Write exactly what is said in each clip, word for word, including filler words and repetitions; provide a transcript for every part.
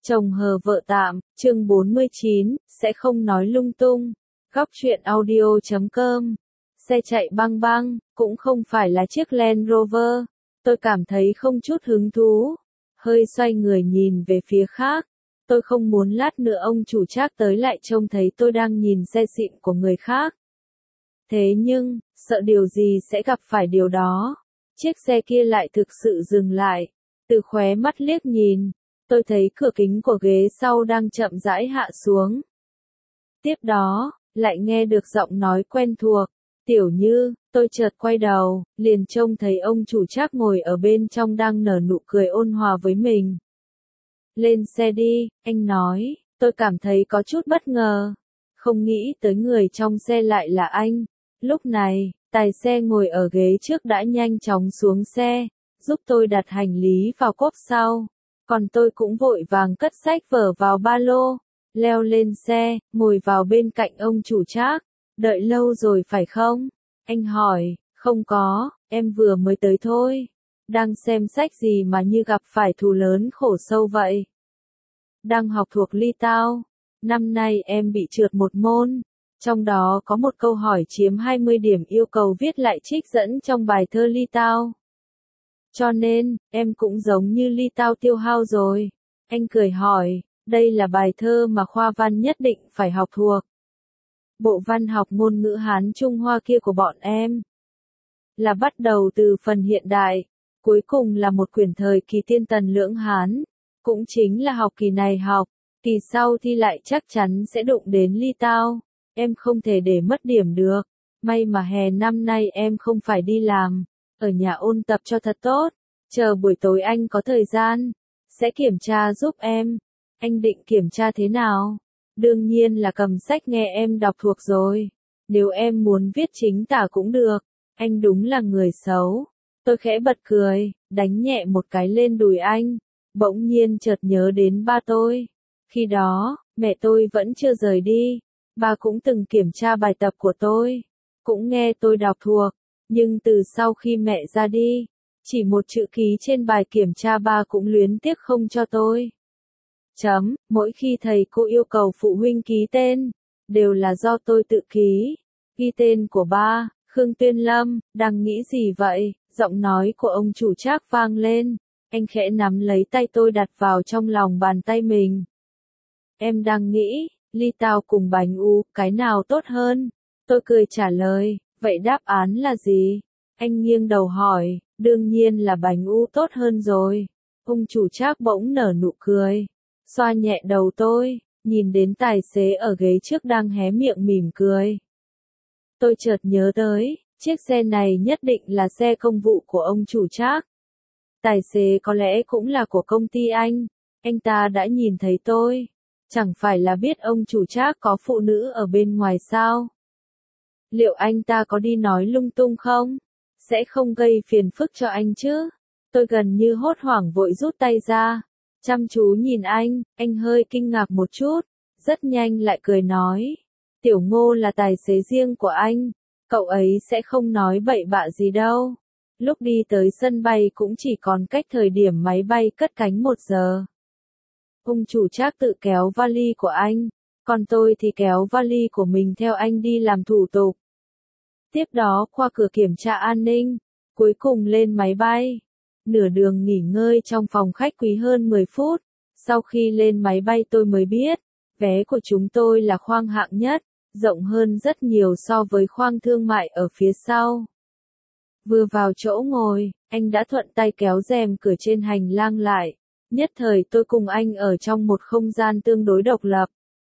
Chồng hờ vợ tạm, chương bốn mươi chín, sẽ không nói lung tung. Góc truyện audio chấm com. Xe chạy băng băng, cũng không phải là chiếc Land Rover. Tôi cảm thấy không chút hứng thú. Hơi xoay người nhìn về phía khác. Tôi không muốn lát nữa ông chủ Trác tới lại trông thấy tôi đang nhìn xe xịn của người khác. Thế nhưng, sợ điều gì sẽ gặp phải điều đó. Chiếc xe kia lại thực sự dừng lại. Từ khóe mắt liếc nhìn, tôi thấy cửa kính của ghế sau đang chậm rãi hạ xuống. Tiếp đó, lại nghe được giọng nói quen thuộc. Tiểu Như, tôi chợt quay đầu, liền trông thấy ông chủ Trác ngồi ở bên trong đang nở nụ cười ôn hòa với mình. Lên xe đi, anh nói, tôi cảm thấy có chút bất ngờ. Không nghĩ tới người trong xe lại là anh. Lúc này, tài xe ngồi ở ghế trước đã nhanh chóng xuống xe, giúp tôi đặt hành lý vào cốp sau. Còn tôi cũng vội vàng cất sách vở vào ba lô, leo lên xe, ngồi vào bên cạnh ông chủ Trác. Đợi lâu rồi phải không? Anh hỏi, không có, em vừa mới tới thôi. Đang xem sách gì mà như gặp phải thù lớn khổ sâu vậy? Đang học thuộc Ly Tao. Năm nay em bị trượt một môn. Trong đó có một câu hỏi chiếm hai mươi điểm yêu cầu viết lại trích dẫn trong bài thơ Ly Tao. Cho nên, em cũng giống như Ly Tao tiêu hao rồi. Anh cười hỏi, đây là bài thơ mà khoa văn nhất định phải học thuộc. Bộ văn học ngôn ngữ Hán Trung Hoa kia của bọn em. Là bắt đầu từ phần hiện đại, cuối cùng là một quyển thời kỳ tiên tần lưỡng Hán. Cũng chính là học kỳ này học, kỳ sau thi lại chắc chắn sẽ đụng đến Ly Tao. Em không thể để mất điểm được. May mà hè năm nay em không phải đi làm. Ở nhà ôn tập cho thật tốt. Chờ buổi tối anh có thời gian. Sẽ kiểm tra giúp em. Anh định kiểm tra thế nào? Đương nhiên là cầm sách nghe em đọc thuộc rồi. Nếu em muốn viết chính tả cũng được. Anh đúng là người xấu. Tôi khẽ bật cười, đánh nhẹ một cái lên đùi anh. Bỗng nhiên chợt nhớ đến ba tôi. Khi đó, mẹ tôi vẫn chưa rời đi. Ba cũng từng kiểm tra bài tập của tôi. Cũng nghe tôi đọc thuộc. Nhưng từ sau khi mẹ ra đi, chỉ một chữ ký trên bài kiểm tra ba cũng luyến tiếc không cho tôi. Chấm, mỗi khi thầy cô yêu cầu phụ huynh ký tên, đều là do tôi tự ký. Ghi tên của ba, Khương Tuyên Lâm, đang nghĩ gì vậy? Giọng nói của ông chủ Trác vang lên. Anh khẽ nắm lấy tay tôi đặt vào trong lòng bàn tay mình. Em đang nghĩ, Ly Tao cùng bánh u, cái nào tốt hơn? Tôi cười trả lời, vậy đáp án là gì? Anh nghiêng đầu hỏi, đương nhiên là bánh u tốt hơn rồi. Ông chủ Trác bỗng nở nụ cười, xoa nhẹ đầu tôi, nhìn đến tài xế ở ghế trước đang hé miệng mỉm cười. Tôi chợt nhớ tới, chiếc xe này nhất định là xe công vụ của ông chủ Trác. Tài xế có lẽ cũng là của công ty anh. Anh ta đã nhìn thấy tôi. Chẳng phải là biết ông chủ Trác có phụ nữ ở bên ngoài sao? Liệu anh ta có đi nói lung tung không? Sẽ không gây phiền phức cho anh chứ? Tôi gần như hốt hoảng vội rút tay ra. Chăm chú nhìn anh, anh hơi kinh ngạc một chút. Rất nhanh lại cười nói. Tiểu Ngô là tài xế riêng của anh. Cậu ấy sẽ không nói bậy bạ gì đâu. Lúc đi tới sân bay cũng chỉ còn cách thời điểm máy bay cất cánh một giờ. Ông chủ Trác tự kéo vali của anh, còn tôi thì kéo vali của mình theo anh đi làm thủ tục. Tiếp đó qua cửa kiểm tra an ninh, cuối cùng lên máy bay. Nửa đường nghỉ ngơi trong phòng khách quý hơn mười phút, sau khi lên máy bay tôi mới biết, vé của chúng tôi là khoang hạng nhất, rộng hơn rất nhiều so với khoang thương mại ở phía sau. Vừa vào chỗ ngồi, anh đã thuận tay kéo rèm cửa trên hành lang lại. Nhất thời tôi cùng anh ở trong một không gian tương đối độc lập.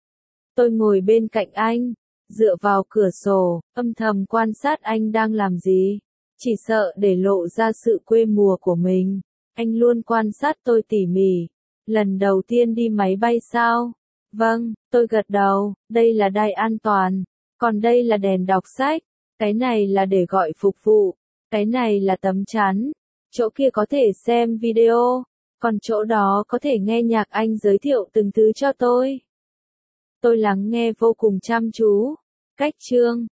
Tôi ngồi bên cạnh anh, dựa vào cửa sổ, âm thầm quan sát anh đang làm gì. Chỉ sợ để lộ ra sự quê mùa của mình. Anh luôn quan sát tôi tỉ mỉ. Lần đầu tiên đi máy bay sao? Vâng, tôi gật đầu, đây là đai an toàn. Còn đây là đèn đọc sách. Cái này là để gọi phục vụ. Cái này là tấm chắn. Chỗ kia có thể xem video. Còn chỗ đó có thể nghe nhạc anh giới thiệu từng thứ cho tôi. Tôi lắng nghe vô cùng chăm chú. Cách chương,